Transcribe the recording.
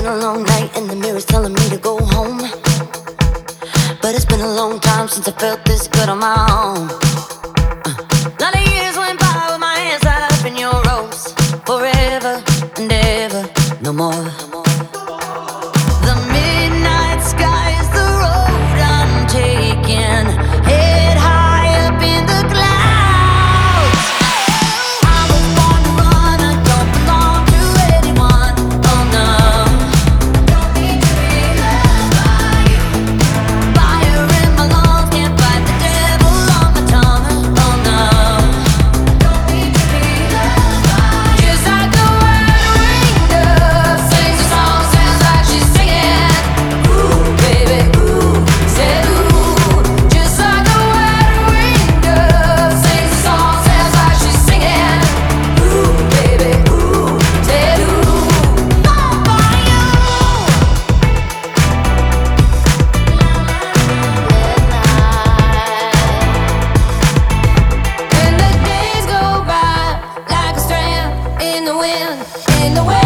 been a long night and the mirror's telling me to go home. But it's been a long time since I felt this good on my own. Lot of years went by with my hands tied up in your ropes. Forever and ever, no more. The midnight sky is the road I'm taking. Head high up in the clouds. I was born to run, I don't belong to anyone. Oh no. Don't need to be loved by you. Fire in my lungs, can't fight the devil on my tongue. Oh no. Don't need to be loved by you. Just like the word ringed up, sings a song, sounds like she's singing. Ooh, baby, ooh, said ooh. Just like the word ringed up, sings a song, sounds like she's singing. Ooh, baby, ooh, said ooh. All for you. And the days go by like a strand in the wind, in the wind.